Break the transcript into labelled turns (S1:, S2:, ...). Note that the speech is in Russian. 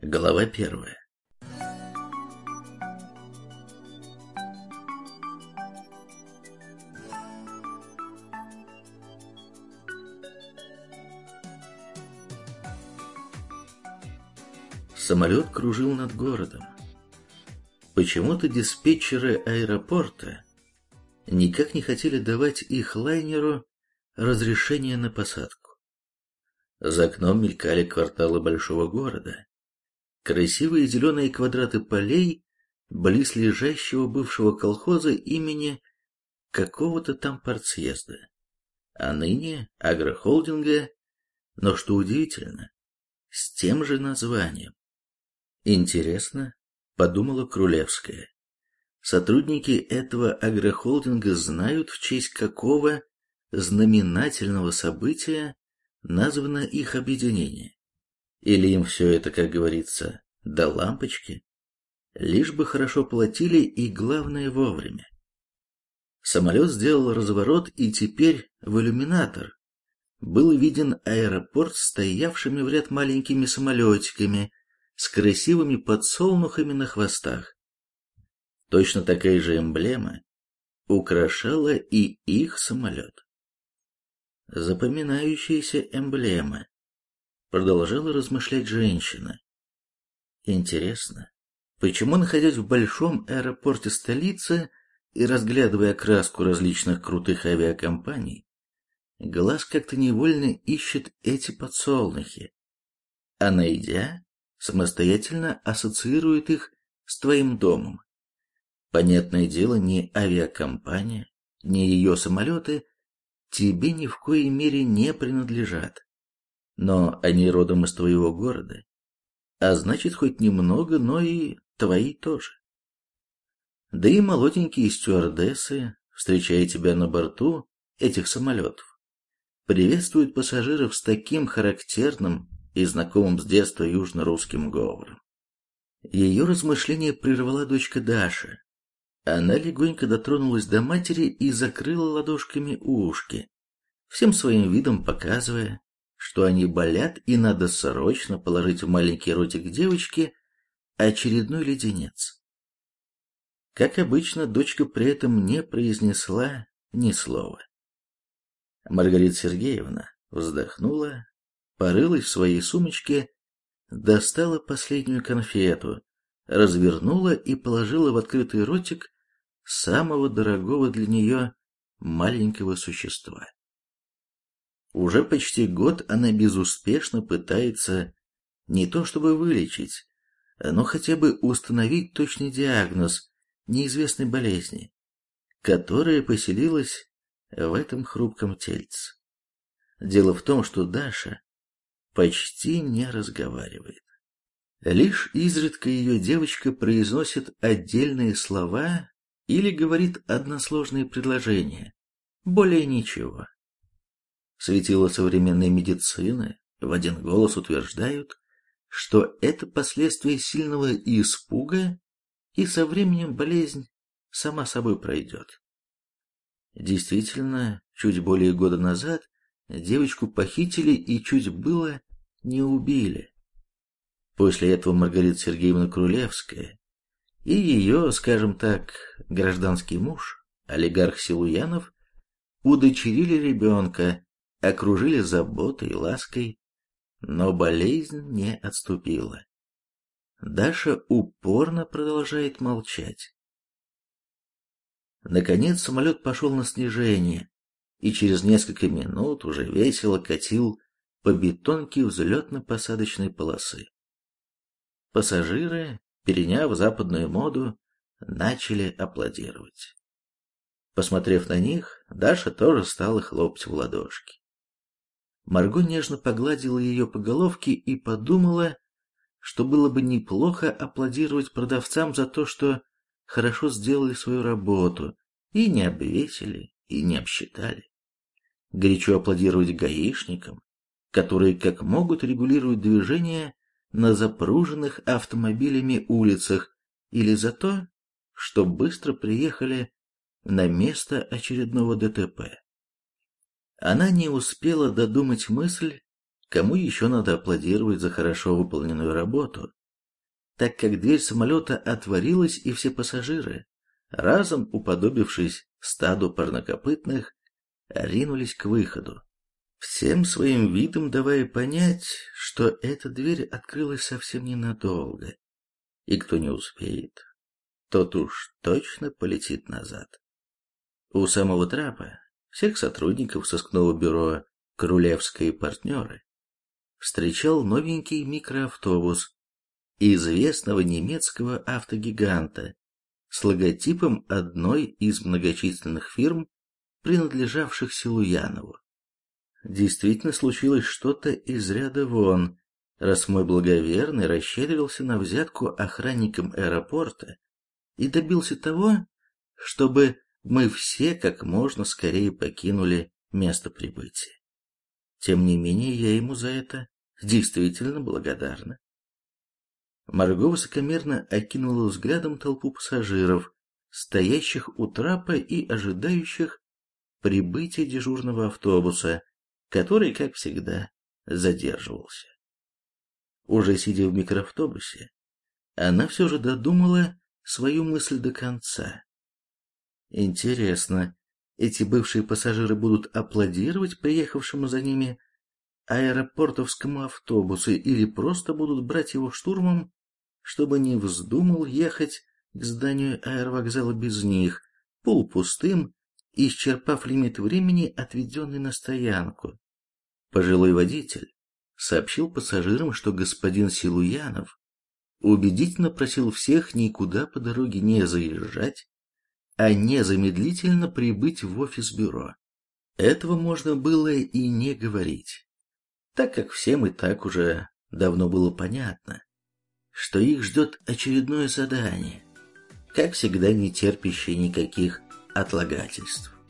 S1: Глава первая. Самолет кружил над городом. Почему-то диспетчеры аэропорта никак не хотели давать их лайнеру разрешение на посадку. За окном мелькали кварталы большого города. Красивые зеленые квадраты полей близ лежащего бывшего колхоза имени какого-то там партсъезда, а ныне агрохолдинга, но, что удивительно, с тем же названием. Интересно, подумала Крулевская, сотрудники этого агрохолдинга знают, в честь какого знаменательного события названо их объединение? Или им все это, как говорится, до лампочки? Лишь бы хорошо платили и, главное, вовремя. Самолет сделал разворот, и теперь в иллюминатор был виден аэропорт с стоявшими в ряд маленькими самолетиками с красивыми подсолнухами на хвостах. Точно такая же эмблема украшала и их самолет. Запоминающаяся эмблема, продолжала размышлять женщина. Интересно, почему, находясь в большом аэропорте столицы и разглядывая краску различных крутых авиакомпаний, глаз как-то невольно ищет эти подсолнухи, а найдя, самостоятельно ассоциирует их с твоим домом. Понятное дело, ни авиакомпания, ни ее самолеты тебе ни в коей мере не принадлежат. Но они родом из твоего города, а значит, хоть немного, но и твои тоже. Да и молоденькие стюардессы, встречая тебя на борту этих самолетов, приветствуют пассажиров с таким характерным и знакомым с детства южно-русским говором. Ее размышление прервала дочка Даша. Она легонько дотронулась до матери и закрыла ладошками ушки, всем своим видом показывая, что они болят и надо срочно положить в маленький ротик девочки очередной леденец. Как обычно, дочка при этом не произнесла ни слова. Маргарита Сергеевна вздохнула, порылась в своей сумочке, достала последнюю конфету, развернула и положила в открытый ротик самого дорогого для нее маленького существа. Уже почти год она безуспешно пытается не то чтобы вылечить, но хотя бы установить точный диагноз неизвестной болезни, которая поселилась в этом хрупком тельце. Дело в том, что Даша почти не разговаривает. Лишь изредка ее девочка произносит отдельные слова или говорит односложные предложения, более ничего. Светила современной медицины в один голос утверждают, что это последствия сильного испуга, и со временем болезнь сама собой пройдет. Действительно, чуть более года назад девочку похитили и чуть было не убили. После этого Маргарита Сергеевна Крулевская и ее, скажем так, гражданский муж, олигарх Силуянов, удочерили ребенка, окружили заботой и лаской, но болезнь не отступила. Даша упорно продолжает молчать. Наконец самолет пошел на снижение, и через несколько минут уже весело катил по бетонке взлетно-посадочной полосы. Пассажиры, переняв западную моду, начали аплодировать. Посмотрев на них, Даша тоже стала хлопать в ладошки. Марго нежно погладила ее по головке и подумала, что было бы неплохо аплодировать продавцам за то, что хорошо сделали свою работу и не обвесили, и не обсчитали. Горячо аплодировать гаишникам, которые как могут регулируют движение на запруженных автомобилями улицах, или за то, что быстро приехали на место очередного ДТП. Она не успела додумать мысль, кому еще надо аплодировать за хорошо выполненную работу, так как дверь самолета отворилась, и все пассажиры, разом уподобившись стаду парнокопытных, ринулись к выходу, всем своим видом давая понять, что эта дверь открылась совсем ненадолго, и кто не успеет, тот уж точно полетит назад. У самого трапа всех сотрудников сыскного бюро «Крулевские и партнеры» встречал новенький микроавтобус известного немецкого автогиганта с логотипом одной из многочисленных фирм, принадлежавших Силуянову. Действительно случилось что-то из ряда вон, раз мой благоверный расщедрился на взятку охранникам аэропорта и добился того, чтобы мы все как можно скорее покинули место прибытия. Тем не менее, я ему за это действительно благодарна. Марго высокомерно окинула взглядом толпу пассажиров, стоящих у трапа и ожидающих прибытия дежурного автобуса, который, как всегда, задерживался. Уже сидя в микроавтобусе, она все же додумала свою мысль до конца. Интересно, эти бывшие пассажиры будут аплодировать приехавшему за ними аэропортовскому автобусу или просто будут брать его штурмом, чтобы не вздумал ехать к зданию аэровокзала без них, полупустым, исчерпав лимит времени, отведенный на стоянку. Пожилой водитель сообщил пассажирам, что господин Силуянов убедительно просил всех никуда по дороге не заезжать, а незамедлительно прибыть в офис бюро. Этого можно было и не говорить, так как всем и так уже давно было понятно, что их ждет очередное задание, как всегда не терпящее никаких отлагательств.